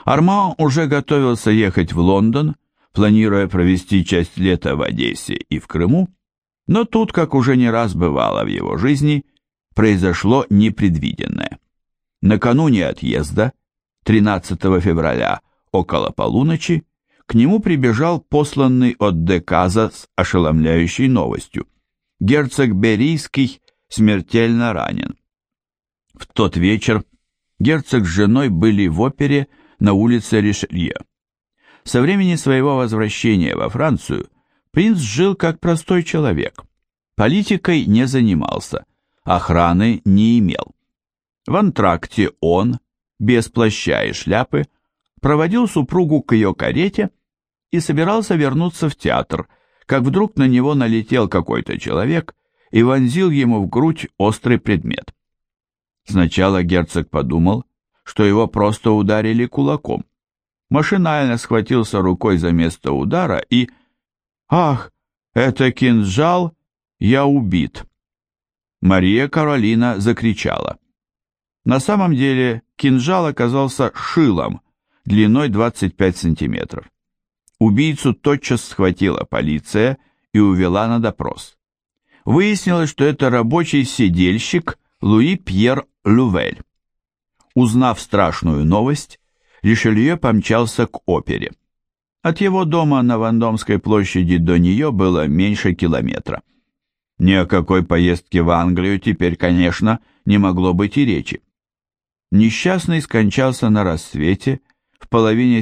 Арман уже готовился ехать в Лондон, планируя провести часть лета в Одессе и в Крыму, но тут, как уже не раз бывало в его жизни, произошло непредвиденное. Накануне отъезда, 13 февраля, около полуночи, к нему прибежал посланный от Деказа с ошеломляющей новостью. Герцог Берийский смертельно ранен. В тот вечер герцог с женой были в опере на улице Ришелье. Со времени своего возвращения во Францию принц жил как простой человек. Политикой не занимался, охраны не имел. В антракте он, без плаща и шляпы, проводил супругу к ее карете и собирался вернуться в театр, как вдруг на него налетел какой-то человек и вонзил ему в грудь острый предмет. Сначала герцог подумал, что его просто ударили кулаком. Машинально схватился рукой за место удара и... «Ах, это кинжал, я убит!» Мария Каролина закричала. На самом деле кинжал оказался шилом, длиной 25 сантиметров. Убийцу тотчас схватила полиция и увела на допрос. Выяснилось, что это рабочий седельщик Луи Пьер Лувель. Узнав страшную новость, Ришелье помчался к опере. От его дома на Вандомской площади до нее было меньше километра. Ни о какой поездке в Англию теперь, конечно, не могло быть и речи. Несчастный скончался на рассвете в половине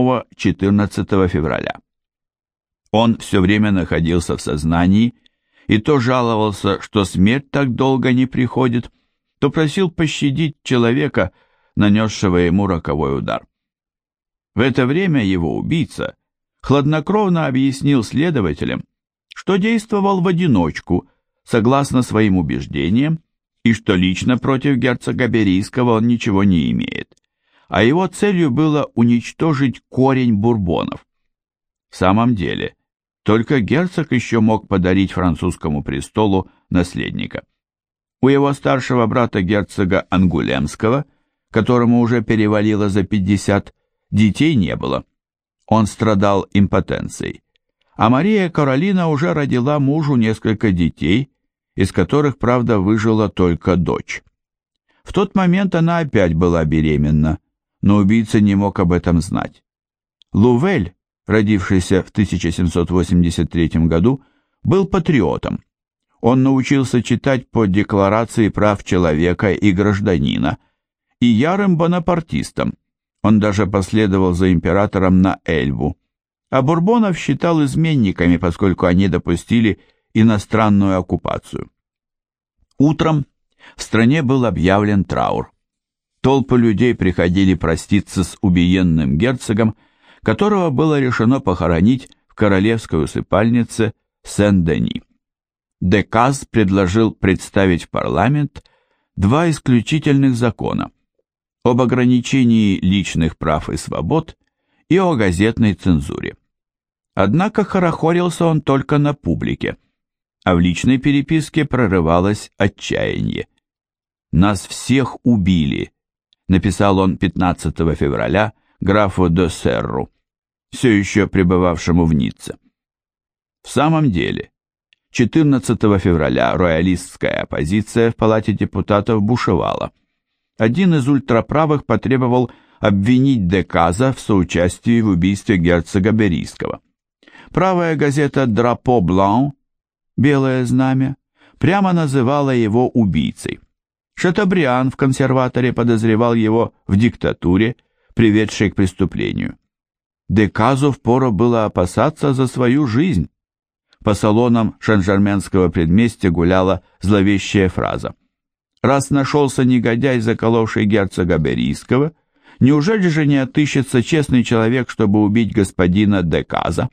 7-14 февраля. Он все время находился в сознании и то жаловался, что смерть так долго не приходит, то просил пощадить человека, нанесшего ему роковой удар. В это время его убийца хладнокровно объяснил следователям, что действовал в одиночку, согласно своим убеждениям, и что лично против герцога Берийского он ничего не имеет, а его целью было уничтожить корень Бурбонов. В самом деле, только герцог еще мог подарить французскому престолу наследника. У его старшего брата герцога Ангулемского, которому уже перевалило за 50, детей не было. Он страдал импотенцией. А Мария Каролина уже родила мужу несколько детей, из которых, правда, выжила только дочь. В тот момент она опять была беременна, но убийца не мог об этом знать. Лувель, родившийся в 1783 году, был патриотом. Он научился читать по Декларации прав человека и гражданина, и ярым бонапартистом. Он даже последовал за императором на Эльбу. А Бурбонов считал изменниками, поскольку они допустили иностранную оккупацию. Утром в стране был объявлен траур. Толпы людей приходили проститься с убиенным герцогом, которого было решено похоронить в королевской усыпальнице Сен-Дени. Деказ предложил представить в парламент два исключительных закона об ограничении личных прав и свобод и о газетной цензуре. Однако хорохорился он только на публике, а в личной переписке прорывалось отчаяние. «Нас всех убили», — написал он 15 февраля графу де Серру, все еще пребывавшему в Ницце. В самом деле, 14 февраля роялистская оппозиция в Палате депутатов бушевала. Один из ультраправых потребовал обвинить Деказа в соучастии в убийстве герцога Берийского. Правая газета «Драпо Блан» «Белое знамя» прямо называла его убийцей. Шатобриан в «Консерваторе» подозревал его в диктатуре, приведшей к преступлению. Деказу впору было опасаться за свою жизнь. По салонам Шен-Жерменского предместья гуляла зловещая фраза: «Раз нашелся негодяй, заколовший герцога Берийского, неужели же не отыщется честный человек, чтобы убить господина Деказа?»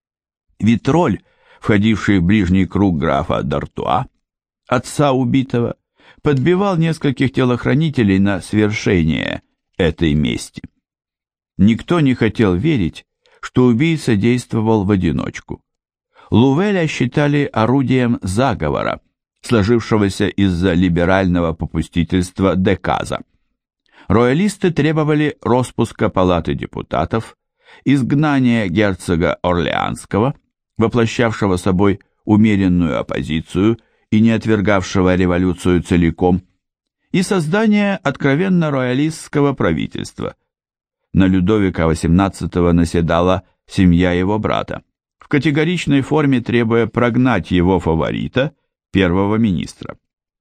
Витроль, входивший в ближний круг графа Д'Артуа, отца убитого, подбивал нескольких телохранителей на свершение этой мести. Никто не хотел верить, что убийца действовал в одиночку. Лувеля считали орудием заговора, сложившегося из-за либерального попустительства Деказа. Роялисты требовали распуска Палаты депутатов, изгнания герцога Орлеанского, воплощавшего собой умеренную оппозицию и не отвергавшего революцию целиком, и создания откровенно роялистского правительства. На Людовика XVIII наседала семья его брата, в категоричной форме требуя прогнать его фаворита, первого министра.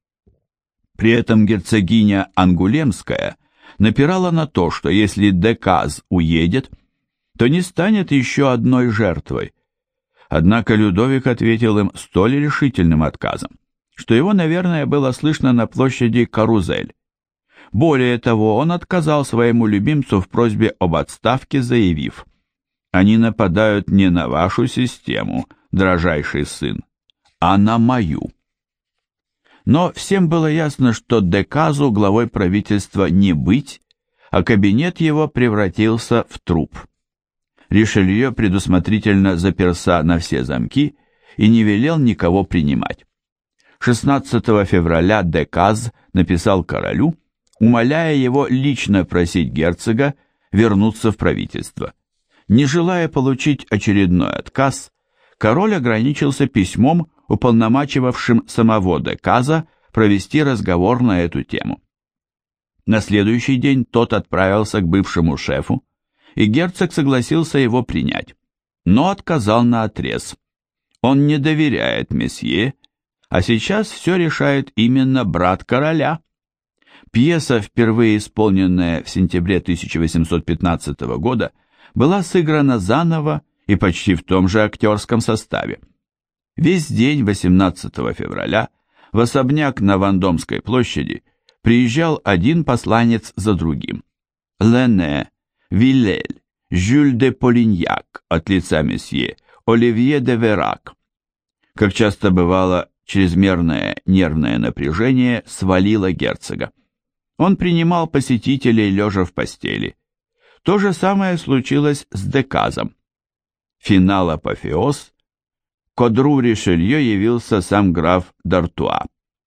При этом герцогиня Ангулемская напирала на то, что если Деказ уедет, то не станет еще одной жертвой. Однако Людовик ответил им столь решительным отказом, что его, наверное, было слышно на площади Карузель. Более того, он отказал своему любимцу в просьбе об отставке, заявив: «Они нападают не на вашу систему, дрожайший сын, а на мою». Но всем было ясно, что Деказу главой правительства не быть, а кабинет его превратился в труп. Ришелье предусмотрительно заперся на все замки и не велел никого принимать. 16 февраля Деказ написал королю, умоляя его лично просить герцога вернуться в правительство. Не желая получить очередной отказ, король ограничился письмом, уполномачивавшим самого Деказа провести разговор на эту тему. На следующий день тот отправился к бывшему шефу, и герцог согласился его принять, но отказал наотрез. Он не доверяет месье, а сейчас все решает именно брат короля. Пьеса, впервые исполненная в сентябре 1815 года, была сыграна заново и почти в том же актерском составе. Весь день 18 февраля в особняк на Вандомской площади приезжал один посланец за другим. Лене, Виллель, Жюль де Полиньяк от лица месье, Оливье де Верак. Как часто бывало, чрезмерное нервное напряжение свалило герцога. Он принимал посетителей лежа в постели. То же самое случилось с Деказом. Финал апофеоз. К одру Ришелье явился сам граф д'Артуа.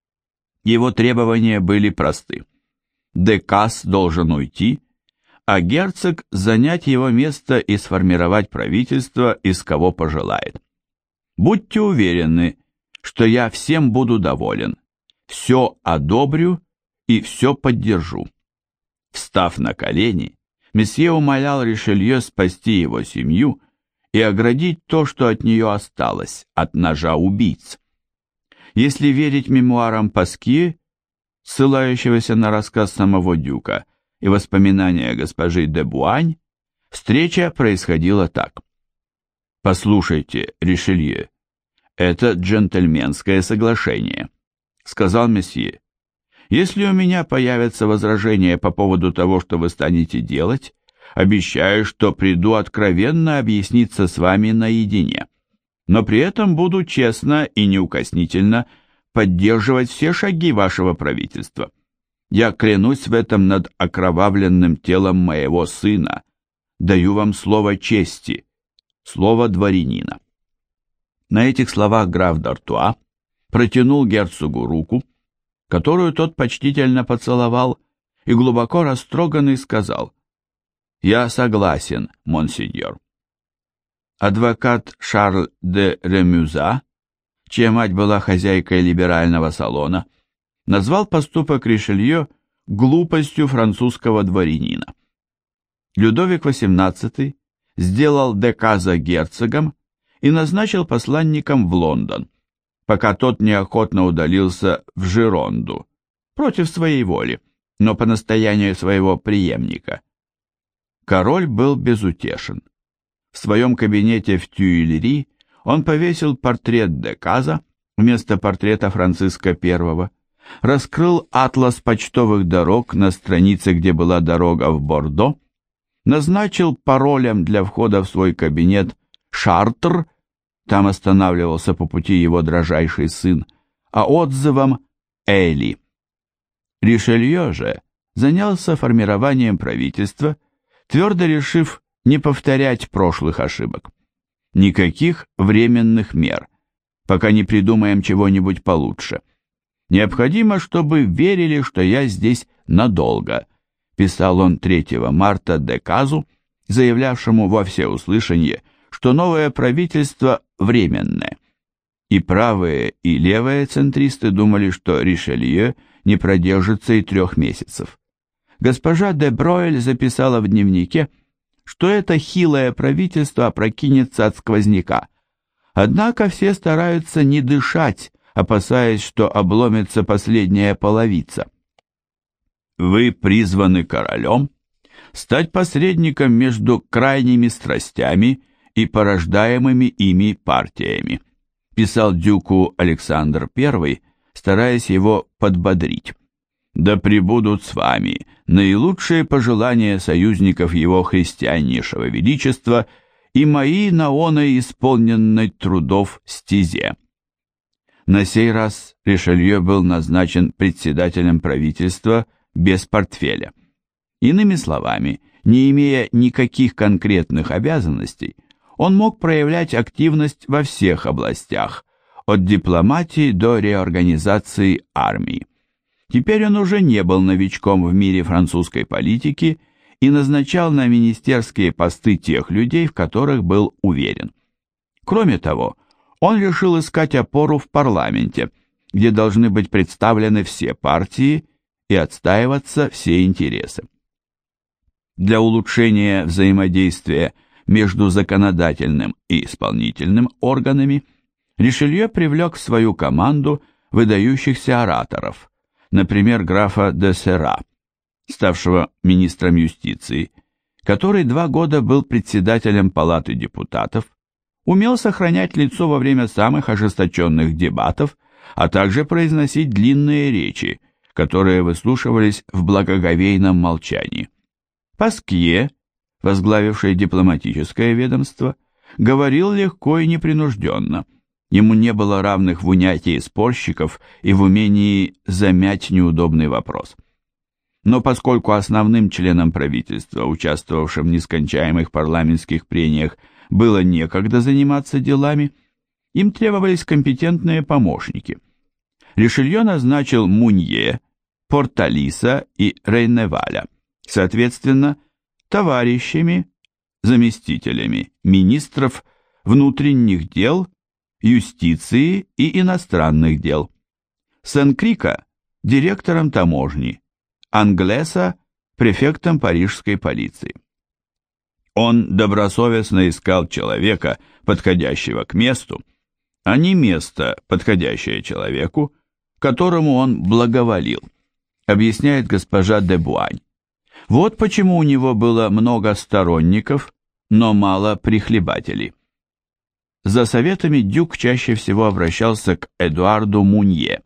Его требования были просты. Деказ должен уйти, а герцог занять его место и сформировать правительство, из кого пожелает. Будьте уверены, что я всем буду доволен, все одобрю и все поддержу. Встав на колени, месье умолял Ришелье спасти его семью и оградить то, что от нее осталось, от ножа убийц. Если верить мемуарам Паскье, ссылающегося на рассказ самого дюка и воспоминания госпожи де Буань, встреча происходила так. «Послушайте, Ришелье, это джентльменское соглашение», — сказал месье. «Если у меня появятся возражения по поводу того, что вы станете делать, обещаю, что приду откровенно объясниться с вами наедине, но при этом буду честно и неукоснительно поддерживать все шаги вашего правительства. Я клянусь в этом над окровавленным телом моего сына. Даю вам слово чести, слово дворянина». На этих словах граф д'Артуа протянул герцогу руку, которую тот почтительно поцеловал, и глубоко растроганный сказал: «Я согласен, монсеньор». Адвокат Шарль де Ремюза, чья мать была хозяйкой либерального салона, назвал поступок Ришелье глупостью французского дворянина. Людовик XVIII сделал Деказа герцогом и назначил посланником в Лондон, пока тот неохотно удалился в Жиронду, против своей воли, но по настоянию своего преемника. Король был безутешен. В своем кабинете в Тюильри он повесил портрет Деказа вместо портрета Франциска I, раскрыл атлас почтовых дорог на странице, где была дорога в Бордо, назначил паролем для входа в свой кабинет Шартр, там останавливался по пути его дрожайший сын, а отзывом Эли. Ришелье же занялся формированием правительства, твердо решив не повторять прошлых ошибок. Никаких временных мер, пока не придумаем чего-нибудь получше. Необходимо, чтобы верили, что я здесь надолго, писал он 3 марта Деказу, заявлявшему во всеуслышание, что новое правительство временное. И правые, и левые центристы думали, что Ришелье не продержится и 3 месяцев. Госпожа де Бройль записала в дневнике, что это хилое правительство опрокинется от сквозняка. Однако все стараются не дышать, опасаясь, что обломится последняя половица. Вы призваны королем стать посредником между крайними страстями и порождаемыми ими партиями, писал дюку Александр I, стараясь его подбодрить. Да пребудут с вами наилучшие пожелания союзников его христианнейшего величества и мои на оной исполненной трудов стезе. На сей раз Ришелье был назначен председателем правительства без портфеля. Иными словами, не имея никаких конкретных обязанностей, он мог проявлять активность во всех областях, от дипломатии до реорганизации армии. Теперь он уже не был новичком в мире французской политики и назначал на министерские посты тех людей, в которых был уверен. Кроме того, он решил искать опору в парламенте, где должны быть представлены все партии и отстаиваться все интересы. Для улучшения взаимодействия между законодательным и исполнительным органами Ришелье привлек в свою команду выдающихся ораторов, например, графа де Сера, ставшего министром юстиции, который 2 года был председателем Палаты депутатов, умел сохранять лицо во время самых ожесточенных дебатов, а также произносить длинные речи, которые выслушивались в благоговейном молчании. Паскье, возглавивший дипломатическое ведомство, говорил легко и непринужденно. Ему не было равных в унятии спорщиков и в умении замять неудобный вопрос. Но поскольку основным членам правительства, участвовавшим в нескончаемых парламентских прениях, было некогда заниматься делами, им требовались компетентные помощники. Ришелье назначил Мунье, Порталиса и Рейневаля, соответственно, товарищами, заместителями министров внутренних дел, юстиции и иностранных дел. Сен-Крика – директором таможни, Англеса – префектом парижской полиции. Он добросовестно искал человека, подходящего к месту, а не место, подходящее человеку, которому он благоволил, объясняет госпожа де Буань. Вот почему у него было много сторонников, но мало прихлебателей. За советами дюк чаще всего обращался к Эдуарду Мунье,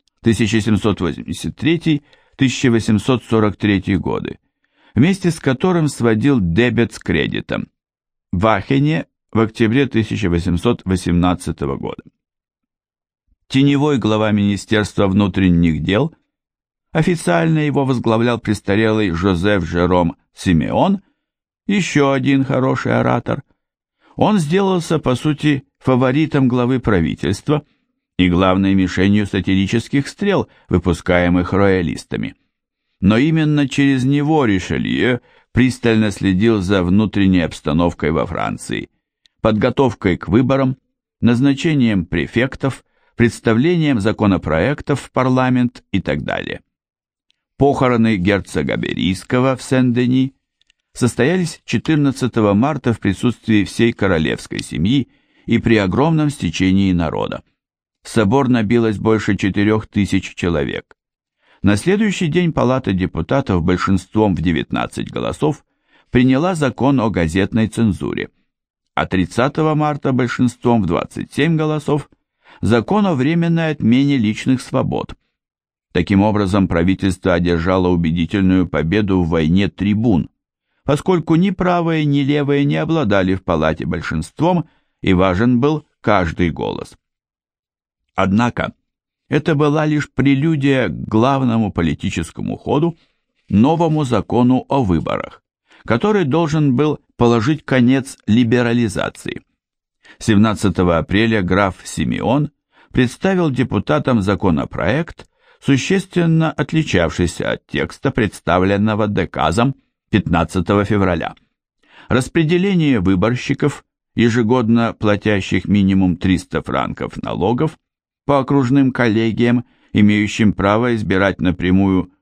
1783-1843 годы, вместе с которым сводил дебет с кредитом, в Ахене в октябре 1818 года. Теневой глава Министерства внутренних дел, официально его возглавлял престарелый Жозеф Жером Симеон, еще один хороший оратор. Он сделался, по сути, фаворитом главы правительства и главной мишенью сатирических стрел, выпускаемых роялистами. Но именно через него Ришелье пристально следил за внутренней обстановкой во Франции, подготовкой к выборам, назначением префектов, представлением законопроектов в парламент и так далее. Похороны герцога Берийского в Сен-Дени состоялись 14 марта в присутствии всей королевской семьи и при огромном стечении народа. В собор набилось больше 4000 человек. На следующий день Палата депутатов большинством в 19 голосов приняла закон о газетной цензуре, а 30 марта большинством в 27 голосов закон о временной отмене личных свобод. Таким образом, правительство одержало убедительную победу в войне трибун, поскольку ни правые, ни левые не обладали в палате большинством, и важен был каждый голос. Однако, это была лишь прелюдия к главному политическому ходу, новому закону о выборах, который должен был положить конец либерализации. 17 апреля граф Симеон представил депутатам законопроект, существенно отличавшийся от текста, представленного Деказом 15 февраля. Распределение выборщиков, ежегодно платящих минимум 300 франков налогов, по окружным коллегиям, имеющим право избирать напрямую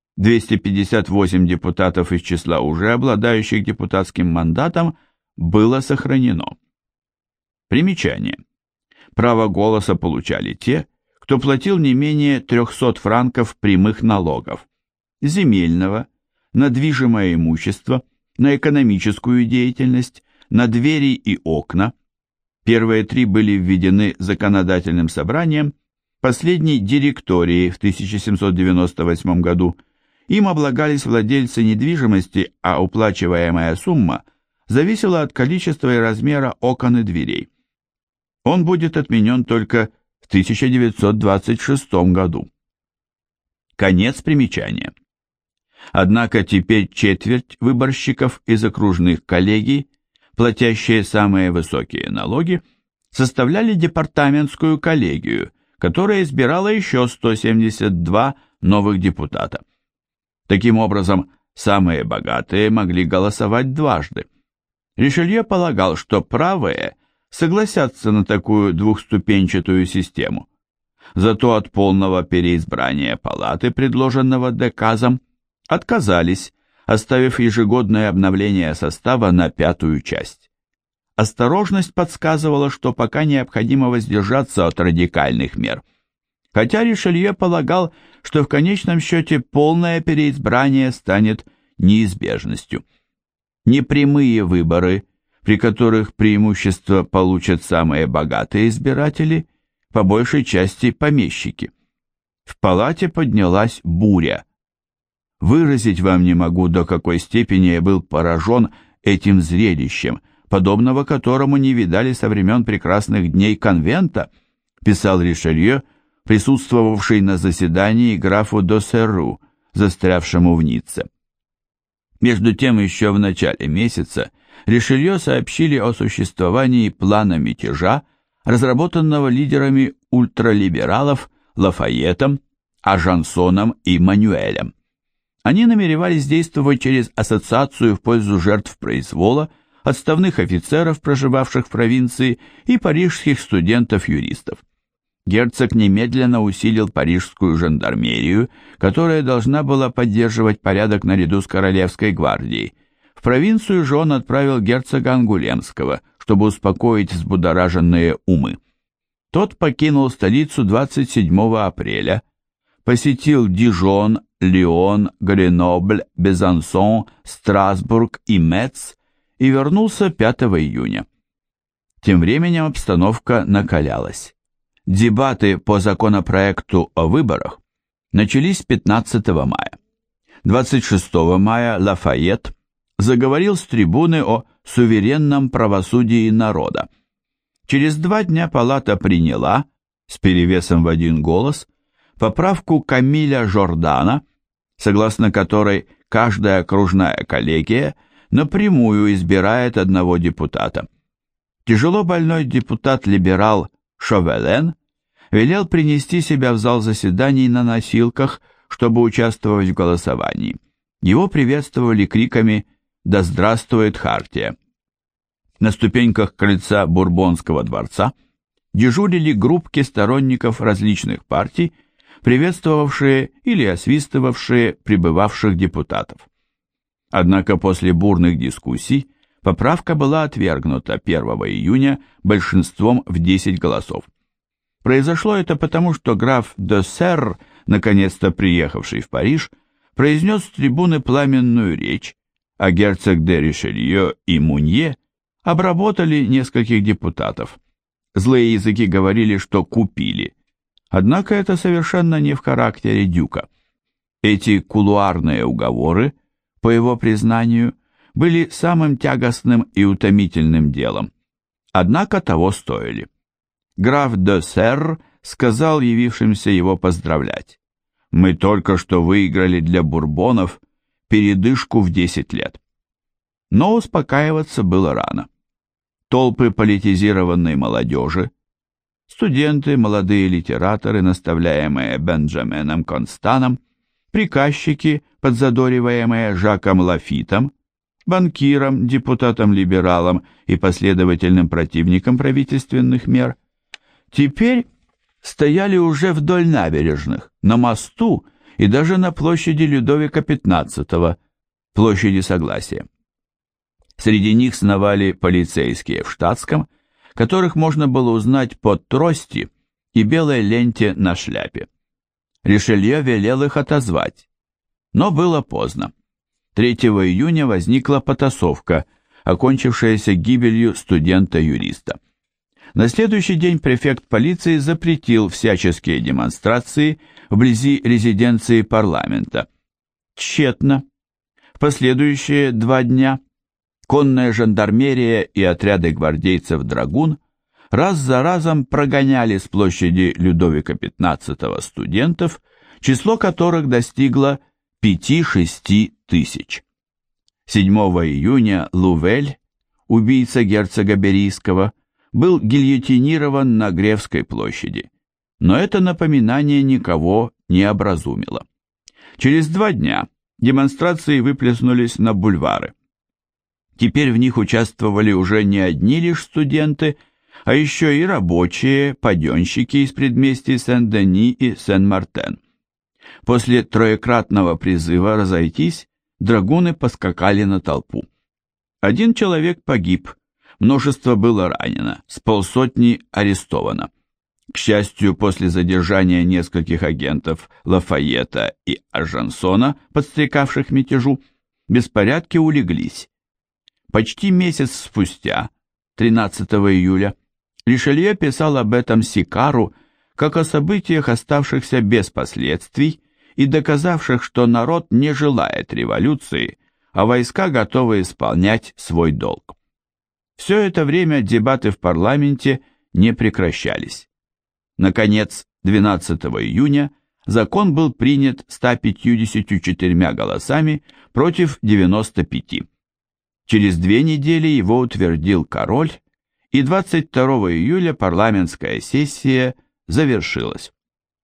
258 депутатов из числа уже обладающих депутатским мандатом, было сохранено. Примечание. Право голоса получали те, кто платил не менее 300 франков прямых налогов: земельного, на движимое имущество, на экономическую деятельность, на двери и окна. Первые три были введены законодательным собранием, последний – директорией в 1798 году. Им облагались владельцы недвижимости, а уплачиваемая сумма зависела от количества и размера окон и дверей. Он будет отменен только в 1926 году. Конец примечания. Однако теперь четверть выборщиков из окружных коллегий, платящие самые высокие налоги, составляли департаментскую коллегию, которая избирала еще 172 новых депутата. Таким образом, самые богатые могли голосовать дважды. Ришелье полагал, что правые согласятся на такую двухступенчатую систему. Зато от полного переизбрания палаты, предложенного Деказом, отказались, оставив ежегодное обновление состава на пятую часть. Осторожность подсказывала, что пока необходимо воздержаться от радикальных мер, хотя Ришелье полагал, что в конечном счете полное переизбрание станет неизбежностью. Непрямые выборы, при которых преимущество получат самые богатые избиратели, по большей части помещики. В палате поднялась буря. Выразить вам не могу, до какой степени я был поражен этим зрелищем, подобного которому не видали со времен прекрасных дней конвента, писал Ришелье, присутствовавший на заседании графу Д'Оссерру, застрявшему в Ницце. Между тем, еще в начале месяца Ришелье сообщили о существовании плана мятежа, разработанного лидерами ультралибералов Лафайетом, Ажансоном и Манюэлем. Они намеревались действовать через ассоциацию в пользу жертв произвола, отставных офицеров, проживавших в провинции, и парижских студентов-юристов. Герцог немедленно усилил парижскую жандармерию, которая должна была поддерживать порядок наряду с королевской гвардией. В провинцию же он отправил герцога Ангулемского, чтобы успокоить взбудораженные умы. Тот покинул столицу 27 апреля, посетил Дижон, Лион, Гренобль, Безансон, Страсбург и Метц и вернулся 5 июня. Тем временем обстановка накалялась. Дебаты по законопроекту о выборах начались 15 мая. 26 мая Лафайет заговорил с трибуны о суверенном правосудии народа. Через 2 дня палата приняла, с перевесом в 1 голос, поправку Камиля Жордана, согласно которой каждая окружная коллегия напрямую избирает одного депутата. Тяжело больной депутат-либерал Шовелен велел принести себя в зал заседаний на носилках, чтобы участвовать в голосовании. Его приветствовали криками «Да здравствует Хартия!». На ступеньках крыльца Бурбонского дворца дежурили группки сторонников различных партий, приветствовавшие или освистывавшие прибывавших депутатов. Однако после бурных дискуссий поправка была отвергнута 1 июня большинством в 10 голосов. Произошло это потому, что граф Д'Оссерр, наконец-то приехавший в Париж, произнес с трибуны пламенную речь, а герцог де Ришелье и Мунье обработали нескольких депутатов. Злые языки говорили, что купили. Однако это совершенно не в характере дюка. Эти кулуарные уговоры, по его признанию, были самым тягостным и утомительным делом. Однако того стоили. Граф Д'Оссерр сказал явившимся его поздравлять: «Мы только что выиграли для бурбонов передышку в 10 лет». Но успокаиваться было рано. Толпы политизированной молодежи, Студенты, молодые литераторы, наставляемые Бенджаменом Констаном, приказчики, подзадориваемые Жаком Лафитом, банкиром, депутатом-либералом и последовательным противником правительственных мер, теперь стояли уже вдоль набережных, на мосту и даже на площади Людовика XV, площади Согласия. Среди них сновали полицейские в штатском, которых можно было узнать по трости и белой ленте на шляпе. Ришелье велел их отозвать, но было поздно. 3 июня возникла потасовка, окончившаяся гибелью студента-юриста. На следующий день префект полиции запретил всяческие демонстрации вблизи резиденции парламента. Тщетно. В последующие 2 дня конная жандармерия и отряды гвардейцев-драгун раз за разом прогоняли с площади Людовика XV студентов, число которых достигло 5-6 тысяч. 7 июня Лувель, убийца герцога Берийского, был гильотинирован на Гревской площади, но это напоминание никого не образумило. Через 2 дня демонстрации выплеснулись на бульвары. Теперь в них участвовали уже не одни лишь студенты, а еще и рабочие, паденщики из предместий Сен-Дени и Сен-Мартен. После троекратного призыва разойтись, драгуны поскакали на толпу. 1 человек погиб, множество было ранено, с полсотни арестовано. К счастью, после задержания нескольких агентов Лафайета и Аржансона, подстрекавших мятежу, беспорядки улеглись. Почти месяц спустя, 13 июля, Ришелье писал об этом Сикару как о событиях, оставшихся без последствий и доказавших, что народ не желает революции, а войска готовы исполнять свой долг. Все это время дебаты в парламенте не прекращались. Наконец, 12 июня закон был принят 154 голосами против 95. Через 2 недели его утвердил король, и 22 июля парламентская сессия завершилась.